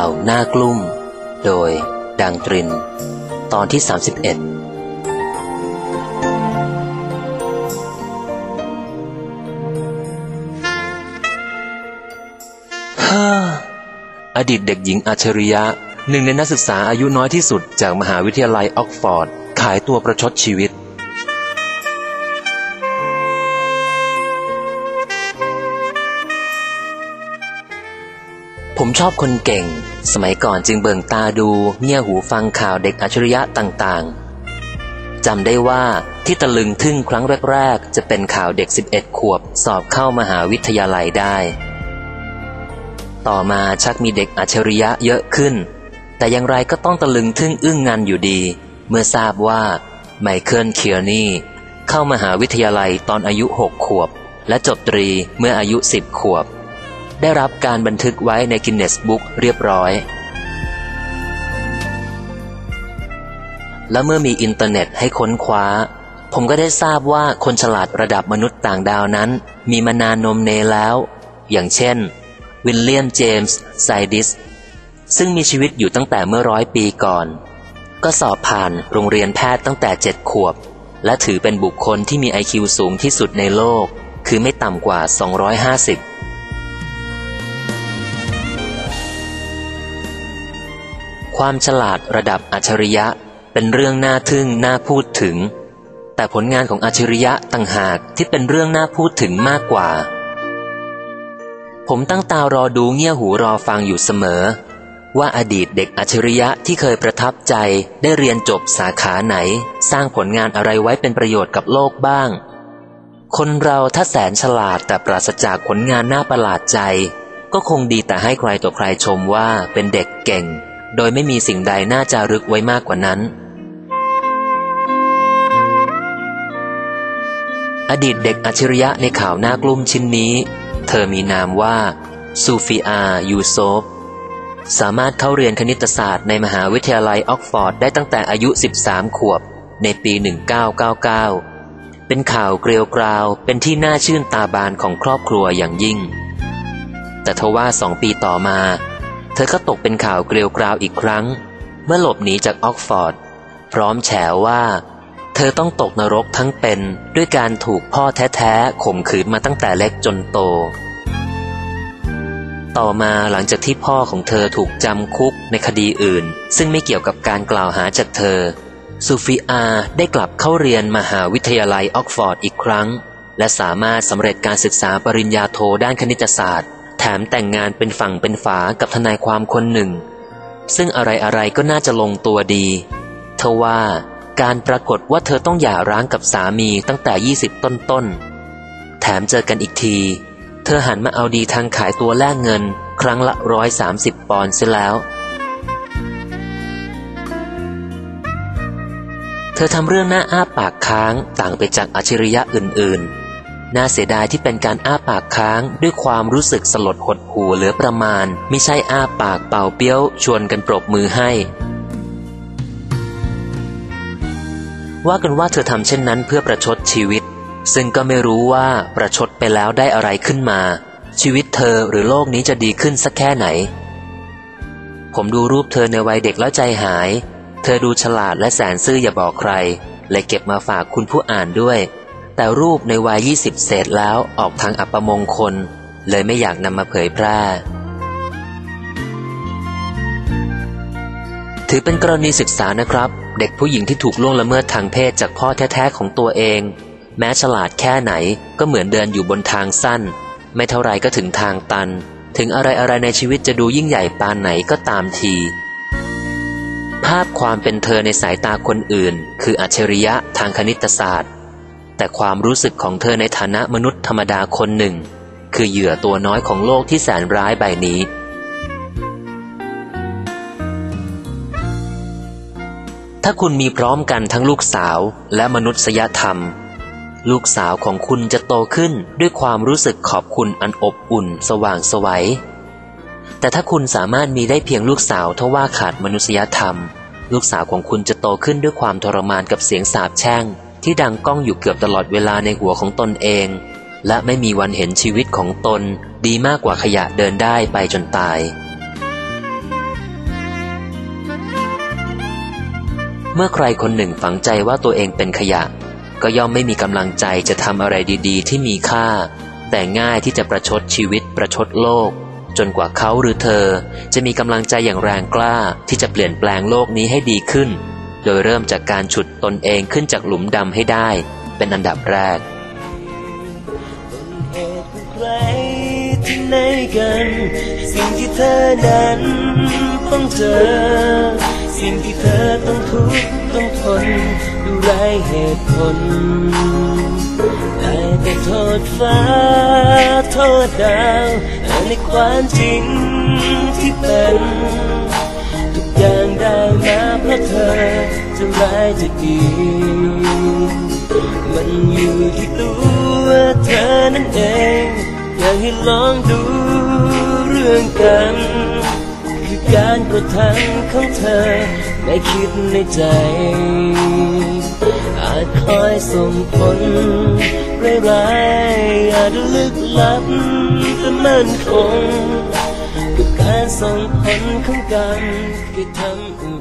าวหน้ากลุ่มโดยดังตรินตอนที่31อดีตเด็กหญิงอัจฉริยะหนึ่งในนักศึกษาอายุน้อยที่สุดจากมหาวิทยาลัยออกฟอร์ดขายตัวประชดชีวิตผมชอบคนเก่งสมัยก่อนจึงเบิ่งตาดูเงี่ยหูฟังข่าวเด็กอัจฉริยะต่างๆจำได้ว่าที่ตะลึงทึ่งครั้งแรกๆจะเป็นข่าวเด็ก11ขวบสอบเข้ามหาวิทยาลัยได้ต่อมาชักมีเด็กอัจฉริยะเยอะขึ้นแต่อย่างไรก็ต้องตะลึงทึ่งอึ้งงันอยู่ดีเมื่อทราบว่าไมเคิลเคียร์นีเข้ามหาวิทยาลัยตอนอายุ6ขวบและจบตรีเมื่ออายุ10ขวบได้รับการบันทึกไว้ในกินเนสบุ๊กเรียบร้อยและเมื่อมีอินเทอร์เน็ตให้ค้นคว้าผมก็ได้ทราบว่าคนฉลาดระดับมนุษย์ต่างดาวนั้นมีมานานนมเนแล้วอย่างเช่นวิลเลียมเจมส์ไซดิสซึ่งมีชีวิตอยู่ตั้งแต่เมื่อ100 ปีก่อนก็สอบผ่านโรงเรียนแพทย์ตั้งแต่7ขวบและถือเป็นบุคคลที่มี IQ สูงที่สุดในโลกคือไม่ต่ำกว่า250ความฉลาดระดับอัจฉริยะเป็นเรื่องน่าทึ่งน่าพูดถึงแต่ผลงานของอัจฉริยะต่างหากที่เป็นเรื่องน่าพูดถึงมากกว่าผมตั้งตารอดูเงี่ยหูรอฟังอยู่เสมอว่าอดีตเด็กอัจฉริยะที่เคยประทับใจได้เรียนจบสาขาไหนสร้างผลงานอะไรไว้เป็นประโยชน์กับโลกบ้างคนเราถ้าแสนฉลาดแต่ปราศจากผลงานน่าประหลาดใจก็คงดีแต่ให้ใครต่อใครชมว่าเป็นเด็กเก่งโดยไม่มีสิ่งใดน่าจารึกไว้มากกว่านั้นอดีตเด็กอัจฉริยะในข่าวหน้ากลุ้มชิ้นนี้เธอมีนามว่าซูฟีอายูโซฟสามารถเข้าเรียนคณิตศาสตร์ในมหาวิทยาลัยออกฟอร์ดได้ตั้งแต่อายุ13ขวบในปี1999เป็นข่าวเกลียวกราวเป็นที่น่าชื่นตาบานของครอบครัวอย่างยิ่งแต่ทว่า2 ปีต่อมาเธอก็ตกเป็นข่าวเกลียวกราวอีกครั้งเมื่อหลบหนีจากออกฟอร์ดพร้อมแฉว่าเธอต้องตกนรกทั้งเป็นด้วยการถูกพ่อแท้ๆข่มขืนมาตั้งแต่เล็กจนโตต่อมาหลังจากที่พ่อของเธอถูกจำคุกในคดีอื่นซึ่งไม่เกี่ยวกับการกล่าวหาจากเธอซูฟีอาได้กลับเข้าเรียนมหาวิทยาลัยออกฟอร์ดอีกครั้งและสามารถสำเร็จการศึกษาปริญญาโทด้านคณิตศาสตร์แถมแต่งงานเป็นฝั่งเป็นฝากับทนายความคนหนึ่งซึ่งอะไรๆก็น่าจะลงตัวดีทว่าการปรากฏว่าเธอต้องหย่าร้างกับสามีตั้งแต่20ต้นๆแถมเจอกันอีกทีเธอหันมาเอาดีทางขายตัวแลกเงินครั้งละ130 ปอนด์เสียแล้วเธอทำเรื่องน่าอ้าปากค้างต่างไปจากอัจฉริยะอื่นๆน่าเสียดายที่เป็นการอ้าปากค้างด้วยความรู้สึกสลดหดหู่เหลือประมาณไม่ใช่อ้าปากเป่าเปี้ยวชวนกันปรบมือให้ว่ากันว่าเธอทำเช่นนั้นเพื่อประชดชีวิตซึ่งก็ไม่รู้ว่าประชดไปแล้วได้อะไรขึ้นมาชีวิตเธอหรือโลกนี้จะดีขึ้นสักแค่ไหนผมดูรูปเธอในวัยเด็กแล้วใจหายเธอดูฉลาดและแสนซื่ออย่าบอกใครเลยเก็บมาฝากคุณผู้อ่านด้วยแต่รูปในวัย20เศษแล้วออกทางอัปมงคลเลยไม่อยากนำมาเผยแพร่ถือเป็นกรณีศึกษานะครับเด็กผู้หญิงที่ถูกล่วงละเมิดทางเพศจากพ่อแท้ๆของตัวเองแม้ฉลาดแค่ไหนก็เหมือนเดินอยู่บนทางสั้นไม่เท่าไรก็ถึงทางตันถึงอะไรๆในชีวิตจะดูยิ่งใหญ่ปานไหนก็ตามทีภาพความเป็นเธอในสายตาคนอื่นคืออัจฉริยะทางคณิตศาสตร์แต่ความรู้สึกของเธอในฐานะมนุษย์ธรรมดาคนหนึ่งคือเหยื่อตัวน้อยของโลกที่แสนร้ายใบนี้ถ้าคุณมีพร้อมกันทั้งลูกสาวและมนุษยธรรมลูกสาวของคุณจะโตขึ้นด้วยความรู้สึกขอบคุณอันอบอุ่นสว่างไสวแต่ถ้าคุณสามารถมีได้เพียงลูกสาวทว่าขาดมนุษยธรรมลูกสาวของคุณจะโตขึ้นด้วยความทรมานกับเสียงสาปแช่งที่ดังก้องอยู่เกือบตลอดเวลาในหัวของตนเองและไม่มีวันเห็นชีวิตของตนดีมากกว่าขยะเดินได้ไปจนตายเมื่อใครคนหนึ่งฝังใจว่าตัวเองเป็นขยะก็ย่อมไม่มีกำลังใจจะทำอะไรดีๆที่มีค่าแต่ง่ายที่จะประชดชีวิตประชดโลกจนกว่าเขาหรือเธอจะมีกำลังใจอย่างแรงกล้าที่จะเปลี่ยนแปลงโลกนี้ให้ดีขึ้นโดยเริ่มจากการฉุดตนเองขึ้นจากหลุมดำให้ได้เป็นอันดับแรกที่ไหนกันสิ่งที่เธอนั้นต้องเจอสิ่งที่เธอต้องทุกข์ต้องทนดูไร้เหตุผลได้แต่โทษฟ้าโทษดาวในความจริงที่เป็นทุกอย่างได้มาเพราะเธอจะร้ายจะดีมันอยู่ที่ตัวเธอนั่นเองอยากให้ลองดูเรื่องกันคือการกระทำของเธอไม่คิดในใจอาจคอยส่งผลร้ายๆอาจลึกลับแต่มั่นคงกับการส่งผลของกันคือทำ